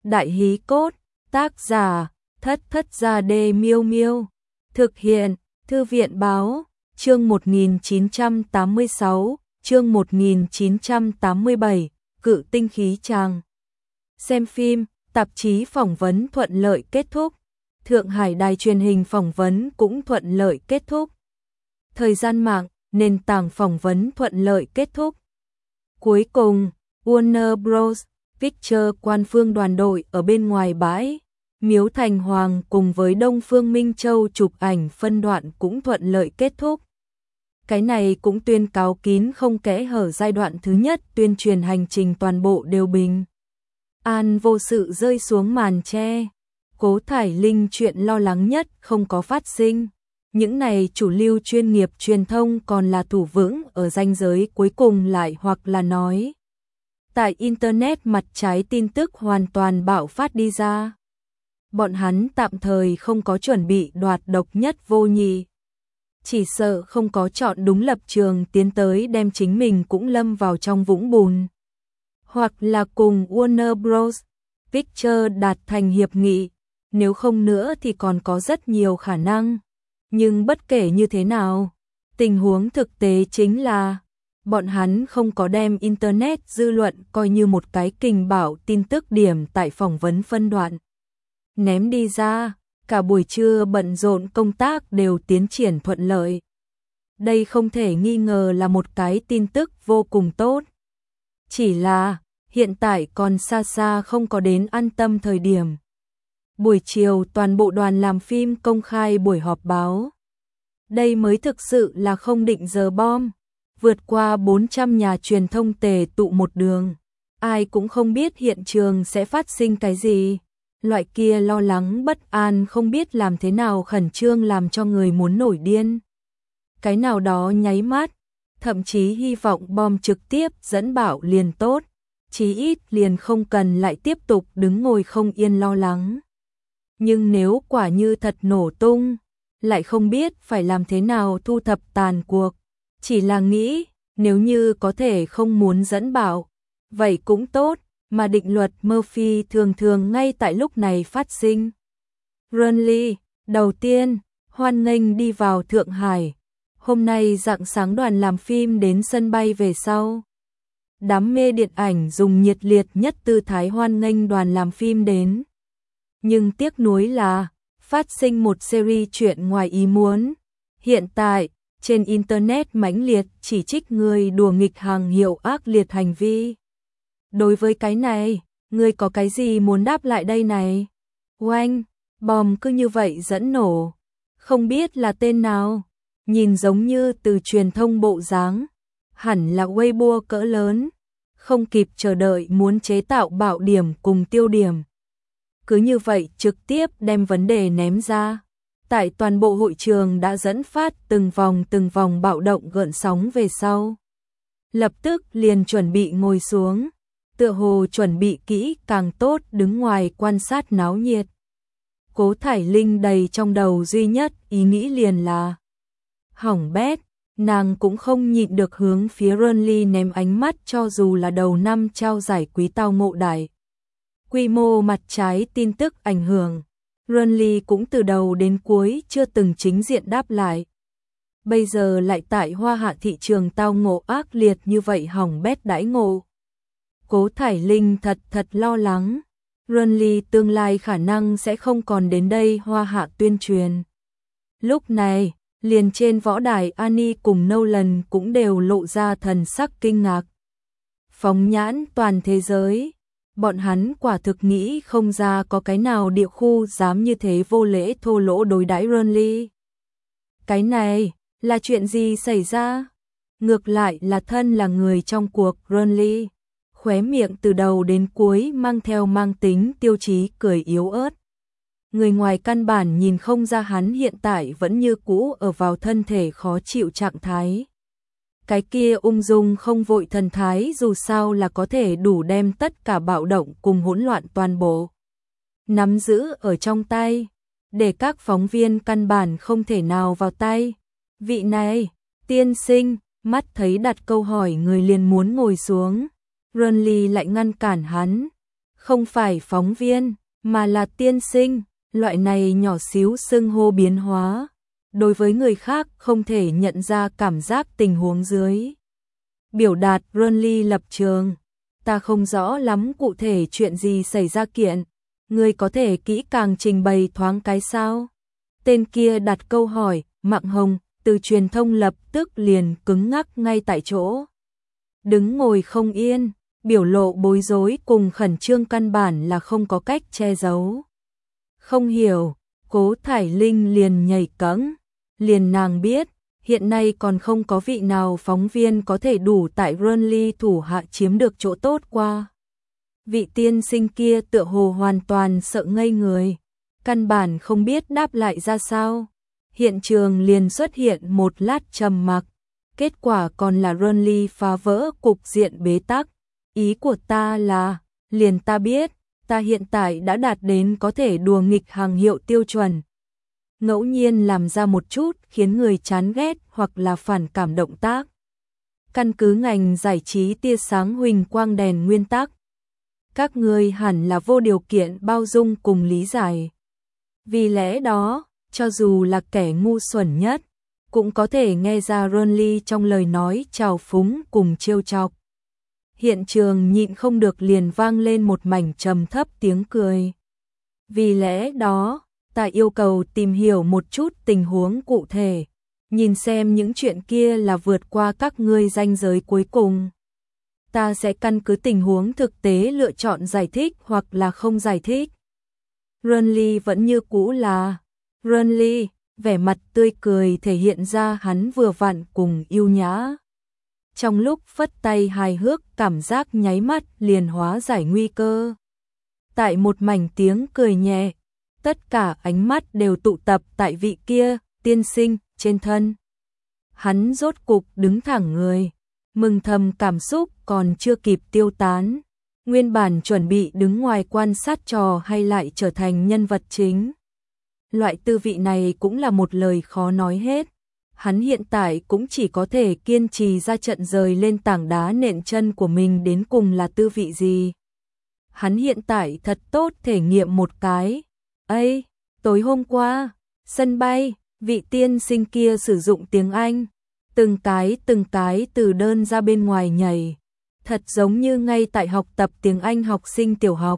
Đại hí cốt, tác giả, Thất Thất Gia Đê Miêu Miêu. Thực hiện, Thư viện báo, chương 1986, chương 1987, Cự tinh khí tràng. Xem phim, tạp chí phỏng vấn thuận lợi kết thúc. Thượng Hải đài truyền hình phỏng vấn cũng thuận lợi kết thúc. Thời gian mạng, nền tảng phỏng vấn thuận lợi kết thúc. Cuối cùng, Warner Bros. Pictures quan phương đoàn đội ở bên ngoài bãi Miếu Thành Hoàng cùng với Đông Phương Minh Châu chụp ảnh phân đoạn cũng thuận lợi kết thúc. Cái này cũng tuyên cáo kín không kẽ hở giai đoạn thứ nhất tuyên truyền hành trình toàn bộ đều bình an vô sự rơi xuống màn che. Cố Thải Linh chuyện lo lắng nhất không có phát sinh. Những này chủ lưu chuyên nghiệp truyền thông còn là thủ vững ở ranh giới cuối cùng lại hoặc là nói. Tại Internet mặt trái tin tức hoàn toàn bạo phát đi ra. Bọn hắn tạm thời không có chuẩn bị đoạt độc nhất vô nhị. Chỉ sợ không có chọn đúng lập trường tiến tới đem chính mình cũng lâm vào trong vũng bùn. Hoặc là cùng Warner Bros. Pictures đạt thành hiệp nghị, nếu không nữa thì còn có rất nhiều khả năng. Nhưng bất kể như thế nào, tình huống thực tế chính là bọn hắn không có đem Internet dư luận coi như một cái kình bảo tin tức điểm tại phỏng vấn phân đoạn. Ném đi ra, cả buổi trưa bận rộn công tác đều tiến triển thuận lợi. Đây không thể nghi ngờ là một cái tin tức vô cùng tốt. Chỉ là, hiện tại còn xa xa không có đến an tâm thời điểm. Buổi chiều toàn bộ đoàn làm phim công khai buổi họp báo. Đây mới thực sự là không định giờ bom. Vượt qua 400 nhà truyền thông tề tụ một đường. Ai cũng không biết hiện trường sẽ phát sinh cái gì. Loại kia lo lắng bất an không biết làm thế nào khẩn trương làm cho người muốn nổi điên. Cái nào đó nháy mắt, thậm chí hy vọng bom trực tiếp dẫn bạo liền tốt. Chí ít liền không cần lại tiếp tục đứng ngồi không yên lo lắng. Nhưng nếu quả như thật nổ tung, lại không biết phải làm thế nào thu thập tàn cuộc. Chỉ là nghĩ, nếu như có thể không muốn dẫn bạo, vậy cũng tốt, mà định luật Murphy thường thường ngay tại lúc này phát sinh. Renly, đầu tiên, hoan nghênh đi vào Thượng Hải. Hôm nay rạng sáng đoàn làm phim đến sân bay về sau. Đám mê điện ảnh dùng nhiệt liệt nhất tư thái hoan nghênh đoàn làm phim đến. Nhưng tiếc nuối là, phát sinh một series chuyện ngoài ý muốn. Hiện tại, trên Internet mãnh liệt chỉ trích người đùa nghịch hàng hiệu ác liệt hành vi. Đối với cái này, người có cái gì muốn đáp lại đây này? Oanh, bom cứ như vậy dẫn nổ. Không biết là tên nào, nhìn giống như từ truyền thông bộ dáng, hẳn là Weibo cỡ lớn, không kịp chờ đợi muốn chế tạo bạo điểm cùng tiêu điểm. Cứ như vậy trực tiếp đem vấn đề ném ra. Tại toàn bộ hội trường đã dẫn phát từng vòng bạo động gợn sóng về sau. Lập tức liền chuẩn bị ngồi xuống, tựa hồ chuẩn bị kỹ càng tốt đứng ngoài quan sát náo nhiệt. Cố Thải Linh đầy trong đầu duy nhất ý nghĩ liền là hỏng bét, nàng cũng không nhịn được hướng phía Renly ném ánh mắt cho dù là đầu năm trao giải quý tao ngộ đại. Quy mô mặt trái tin tức ảnh hưởng. Renly cũng từ đầu đến cuối chưa từng chính diện đáp lại. Bây giờ lại tại Hoa Hạ thị trường tao ngộ ác liệt như vậy hỏng bét đãi ngộ. Cố Thải Linh thật lo lắng. Renly tương lai khả năng sẽ không còn đến đây Hoa Hạ tuyên truyền. Lúc này, liền trên võ đài Annie cùng Nolan cũng đều lộ ra thần sắc kinh ngạc. Phóng nhãn toàn thế giới. Bọn hắn quả thực nghĩ không ra có cái nào địa khu dám như thế vô lễ thô lỗ đối đãi Renly. Cái này, là chuyện gì xảy ra? Ngược lại là thân là người trong cuộc Renly. Khóe miệng từ đầu đến cuối mang theo mang tính tiêu chí cười yếu ớt. Người ngoài căn bản nhìn không ra hắn hiện tại vẫn như cũ ở vào thân thể khó chịu trạng thái. Cái kia ung dung không vội thần thái dù sao là có thể đủ đem tất cả bạo động cùng hỗn loạn toàn bộ nắm giữ ở trong tay, để các phóng viên căn bản không thể nào vào tay. Vị này, tiên sinh, mắt thấy đặt câu hỏi người liền muốn ngồi xuống, Renly lại ngăn cản hắn. Không phải phóng viên, mà là tiên sinh, loại này nhỏ xíu xưng hô biến hóa. Đối với người khác không thể nhận ra cảm giác tình huống dưới. Biểu đạt Ronly lập trường. Ta không rõ lắm cụ thể chuyện gì xảy ra kiện. Ngươi có thể kỹ càng trình bày thoáng cái sao? Tên kia đặt câu hỏi, Mạng Hồng, từ truyền thông lập tức liền cứng ngắc ngay tại chỗ. Đứng ngồi không yên, biểu lộ bối rối cùng khẩn trương căn bản là không có cách che giấu. Không hiểu, Cố Thải Linh liền nhảy cẫng, liền nàng biết, hiện nay còn không có vị nào phóng viên có thể đủ tại Ronly thủ hạ chiếm được chỗ tốt qua. Vị tiên sinh kia tựa hồ hoàn toàn sợ ngây người, căn bản không biết đáp lại ra sao. Hiện trường liền xuất hiện một lát trầm mặc, kết quả còn là Ronly phá vỡ cục diện bế tắc. Ý của ta là, liền ta biết, ta hiện tại đã đạt đến có thể đùa nghịch hàng hiệu tiêu chuẩn. Ngẫu nhiên làm ra một chút khiến người chán ghét hoặc là phản cảm động tác. Căn cứ ngành giải trí tia sáng huỳnh quang đèn nguyên tắc. Các ngươi hẳn là vô điều kiện bao dung cùng lý giải. Vì lẽ đó, cho dù là kẻ ngu xuẩn nhất, cũng có thể nghe ra Ronly trong lời nói trào phúng cùng trêu chọc. Hiện trường nhịn không được liền vang lên một mảnh trầm thấp tiếng cười. Vì lẽ đó, ta yêu cầu tìm hiểu một chút tình huống cụ thể, nhìn xem những chuyện kia là vượt qua các ngươi ranh giới cuối cùng. Ta sẽ căn cứ tình huống thực tế lựa chọn giải thích hoặc là không giải thích. Ronly vẫn như cũ là Ronly, vẻ mặt tươi cười thể hiện ra hắn vừa vặn cùng yêu nhã. Trong lúc phất tay hài hước, cảm giác nháy mắt liền hóa giải nguy cơ. Tại một mảnh tiếng cười nhẹ, tất cả ánh mắt đều tụ tập tại vị kia, tiên sinh, trên thân. Hắn rốt cục đứng thẳng người, mừng thầm cảm xúc còn chưa kịp tiêu tán. Nguyên bản chuẩn bị đứng ngoài quan sát trò hay lại trở thành nhân vật chính. Loại tư vị này cũng là một lời khó nói hết. Hắn hiện tại cũng chỉ có thể kiên trì ra trận rời lên tảng đá nện chân của mình đến cùng là tư vị gì. Hắn hiện tại thật tốt thể nghiệm một cái. Ây, tối hôm qua, sân bay, vị tiên sinh kia sử dụng tiếng Anh. Từng cái từ đơn ra bên ngoài nhảy. Thật giống như ngay tại học tập tiếng Anh học sinh tiểu học.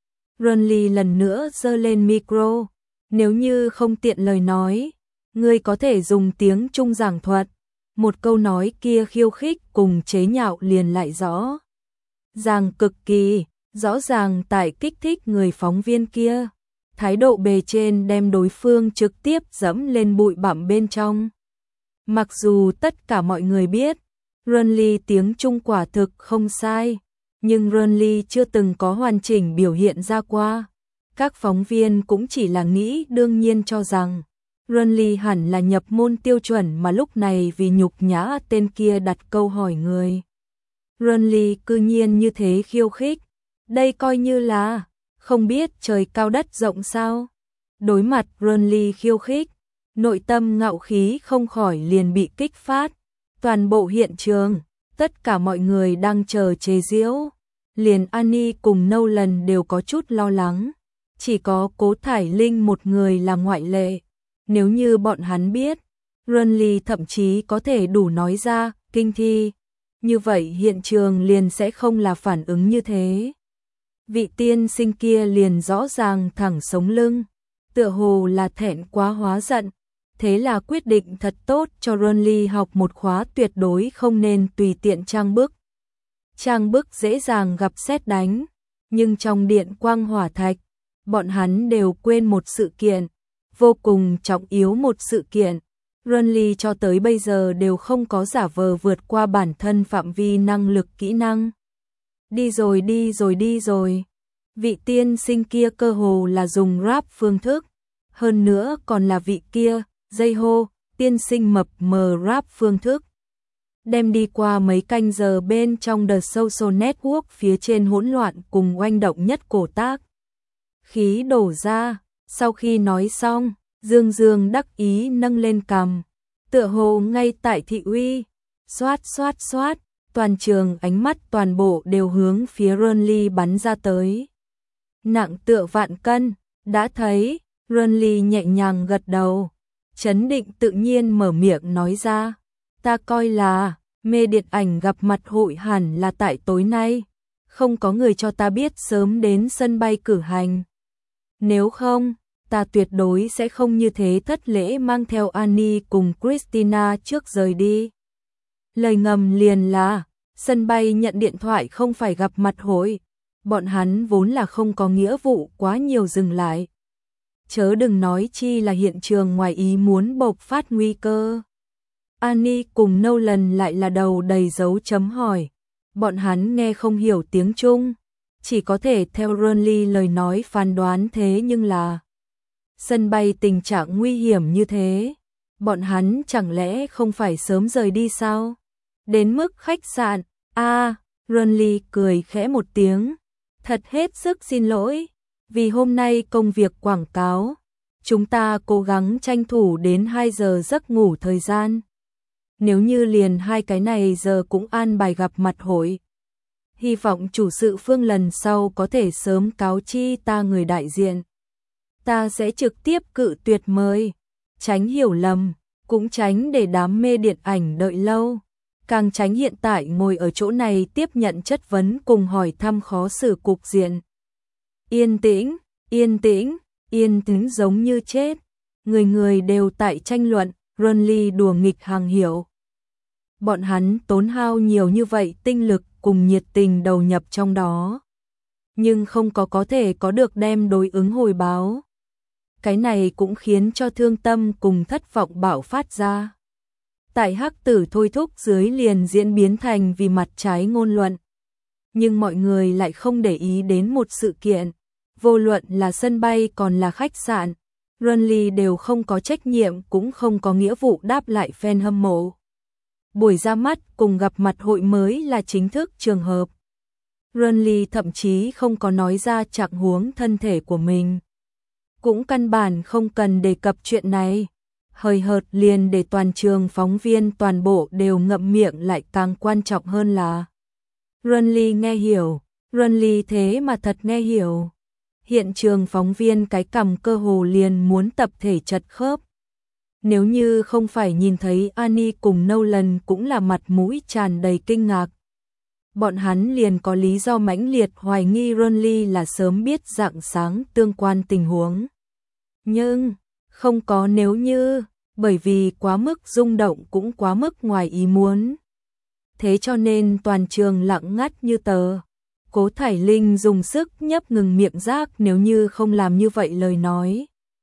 Ronly lần nữa giơ lên micro. Nếu như không tiện lời nói, ngươi có thể dùng tiếng Trung giảng thuật. Một câu nói kia khiêu khích cùng chế nhạo liền lại rõ ràng cực kỳ, rõ ràng tại kích thích người phóng viên kia. Thái độ bề trên đem đối phương trực tiếp dẫm lên bụi bặm bên trong. Mặc dù tất cả mọi người biết, Ronly tiếng Trung quả thực không sai, nhưng Ronly chưa từng có hoàn chỉnh biểu hiện ra qua. Các phóng viên cũng chỉ là nghĩ đương nhiên cho rằng Ronly hẳn là nhập môn tiêu chuẩn, mà lúc này vì nhục nhã tên kia đặt câu hỏi người. Ronly cư nhiên như thế khiêu khích, đây coi như là không biết trời cao đất rộng sao. Đối mặt Ronly khiêu khích, nội tâm ngạo khí không khỏi liền bị kích phát. Toàn bộ hiện trường, tất cả mọi người đang chờ chế giễu. Liền Annie cùng Nolan đều có chút lo lắng. Chỉ có Cố Thải Linh một người là ngoại lệ. Nếu như bọn hắn biết, Ronly thậm chí có thể đủ nói ra kinh thi, như vậy hiện trường liền sẽ không là phản ứng như thế. Vị tiên sinh kia liền rõ ràng thẳng sống lưng, tựa hồ là thẹn quá hóa giận. Thế là quyết định thật tốt cho Ronly học một khóa tuyệt đối không nên tùy tiện trang bức. Trang bức dễ dàng gặp sét đánh, nhưng trong điện quang hỏa thạch, bọn hắn đều quên một sự kiện, vô cùng trọng yếu một sự kiện. Ronly cho tới bây giờ đều không có giả vờ vượt qua bản thân phạm vi năng lực kỹ năng. Đi rồi. Vị tiên sinh kia cơ hồ là dùng rap phương thức. Hơn nữa còn là vị kia, dây hô, tiên sinh mập mờ rap phương thức. Đem đi qua mấy canh giờ bên trong The Social Network phía trên hỗn loạn cùng oanh động nhất cổ tác. Khí đổ ra, sau khi nói xong, Dương đắc ý nâng lên cằm, tựa hồ ngay tại thị uy, xoát, toàn trường ánh mắt toàn bộ đều hướng phía Ronly bắn ra tới. nặng tựa vạn cân, đã thấy, Runly nhẹ nhàng gật đầu, trấn định tự nhiên mở miệng nói ra, ta coi là, mê điện ảnh gặp mặt hội hẳn là tại tối nay, không có người cho ta biết sớm đến sân bay cử hành. Nếu không, ta tuyệt đối sẽ không như thế thất lễ mang theo Annie cùng Christina trước rời đi. Lời ngầm liền là, sân bay nhận điện thoại không phải gặp mặt hội, bọn hắn vốn là không có nghĩa vụ quá nhiều dừng lại. Chớ đừng nói chi là hiện trường ngoài ý muốn bộc phát nguy cơ. Annie cùng Nolan lại là đầu đầy dấu chấm hỏi. Bọn hắn nghe không hiểu tiếng Trung, chỉ có thể theo Runly lời nói phán đoán thế nhưng là sân bay tình trạng nguy hiểm như thế, bọn hắn chẳng lẽ không phải sớm rời đi sao? Đến mức khách sạn, Runly cười khẽ một tiếng, thật hết sức xin lỗi, vì hôm nay công việc quảng cáo, chúng ta cố gắng tranh thủ đến 2 giờ giấc ngủ thời gian. Nếu như liền 2 cái này giờ cũng an bài gặp mặt hội. Hy vọng chủ sự Phương lần sau có thể sớm cáo chi ta người đại diện. Ta sẽ trực tiếp cự tuyệt mời, tránh hiểu lầm, cũng tránh để đám mê điện ảnh đợi lâu. Càng tránh hiện tại ngồi ở chỗ này tiếp nhận chất vấn cùng hỏi thăm khó xử cục diện. Yên tĩnh, yên tĩnh, yên tĩnh giống như chết. Người người đều tại tranh luận, Runly đùa nghịch hàng hiểu. Bọn hắn tốn hao nhiều như vậy tinh lực cùng nhiệt tình đầu nhập trong đó. Nhưng không có thể có được đem đối ứng hồi báo. Cái này cũng khiến cho thương tâm cùng thất vọng bạo phát ra. Tại hắc tử thôi thúc dưới liền diễn biến thành vì mặt trái ngôn luận. Nhưng mọi người lại không để ý đến một sự kiện. Vô luận là sân bay còn là khách sạn, Runly đều không có trách nhiệm cũng không có nghĩa vụ đáp lại fan hâm mộ. Buổi ra mắt cùng gặp mặt hội mới là chính thức trường hợp. Runly thậm chí không có nói ra trạng huống thân thể của mình. Cũng căn bản không cần đề cập chuyện này. Hời hợt liền để toàn trường phóng viên toàn bộ đều ngậm miệng lại càng quan trọng hơn là Runly nghe hiểu, Runly thế mà thật nghe hiểu. Hiện trường phóng viên cái cằm cơ hồ liền muốn tập thể chật khớp. Nếu như không phải nhìn thấy Annie cùng Nolan cũng là mặt mũi tràn đầy kinh ngạc. Bọn hắn liền có lý do mãnh liệt hoài nghi Runly là sớm biết rạng sáng tương quan tình huống. Nhưng, không có nếu như, bởi vì quá mức rung động cũng quá mức ngoài ý muốn. Thế cho nên toàn trường lặng ngắt như tờ. Cố Thải Linh dùng sức nhấp ngừng miệng rác nếu như không làm như vậy lời nói.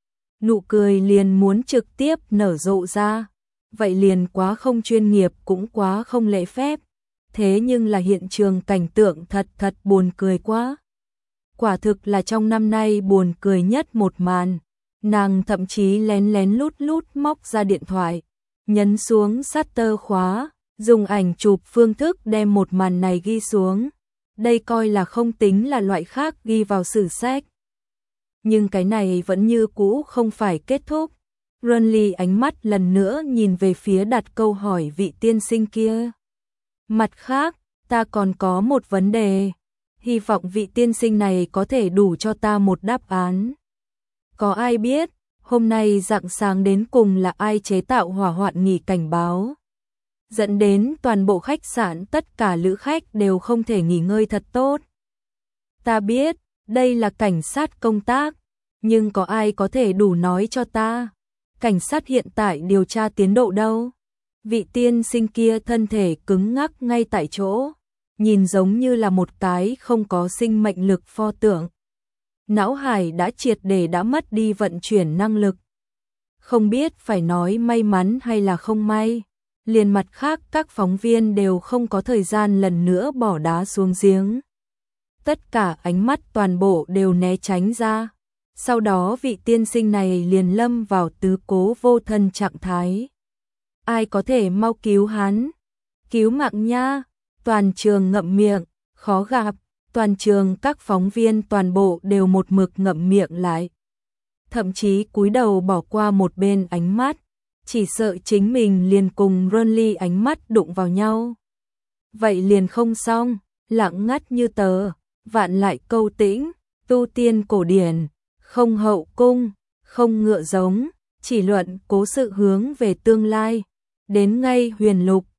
Nụ cười liền muốn trực tiếp nở rộ ra. Vậy liền quá không chuyên nghiệp cũng quá không lễ phép. Thế nhưng là hiện trường cảnh tượng thật buồn cười quá. Quả thực là trong năm nay buồn cười nhất một màn. Nàng thậm chí lén lén lút móc ra điện thoại. Nhấn xuống shutter khóa. Dùng ảnh chụp phương thức đem một màn này ghi xuống. Đây coi là không tính là loại khác ghi vào sử sách. Nhưng cái này vẫn như cũ không phải kết thúc. Runly ánh mắt lần nữa nhìn về phía đặt câu hỏi vị tiên sinh kia. Mặt khác, ta còn có một vấn đề. Hy vọng vị tiên sinh này có thể đủ cho ta một đáp án. Có ai biết, hôm nay rạng sáng đến cùng là ai chế tạo hỏa hoạn nghỉ cảnh báo? Dẫn đến toàn bộ khách sạn tất cả lữ khách đều không thể nghỉ ngơi thật tốt. Ta biết, đây là cảnh sát công tác, nhưng có ai có thể đủ nói cho ta? Cảnh sát hiện tại điều tra tiến độ đâu? Vị tiên sinh kia thân thể cứng ngắc ngay tại chỗ, nhìn giống như là một cái không có sinh mệnh lực pho tượng. Não hải đã triệt để đã mất đi vận chuyển năng lực. Không biết phải nói may mắn hay là không may. Liền mặt khác các phóng viên đều không có thời gian lần nữa bỏ đá xuống giếng. Tất cả ánh mắt toàn bộ đều né tránh ra. Sau đó vị tiên sinh này liền lâm vào tứ cố vô thân trạng thái. Ai có thể mau cứu hắn? Cứu mạng nha! Toàn trường ngậm miệng, khó gặp. Toàn trường các phóng viên toàn bộ đều một mực ngậm miệng lại. Thậm chí cúi đầu bỏ qua một bên ánh mắt. Chỉ sợ chính mình liền cùng Runly ánh mắt đụng vào nhau. Vậy liền không xong, lặng ngắt như tờ, vạn lại câu tĩnh, tu tiên cổ điển, không hậu cung, không ngựa giống, chỉ luận cố sự hướng về tương lai. Đến ngay huyền lục,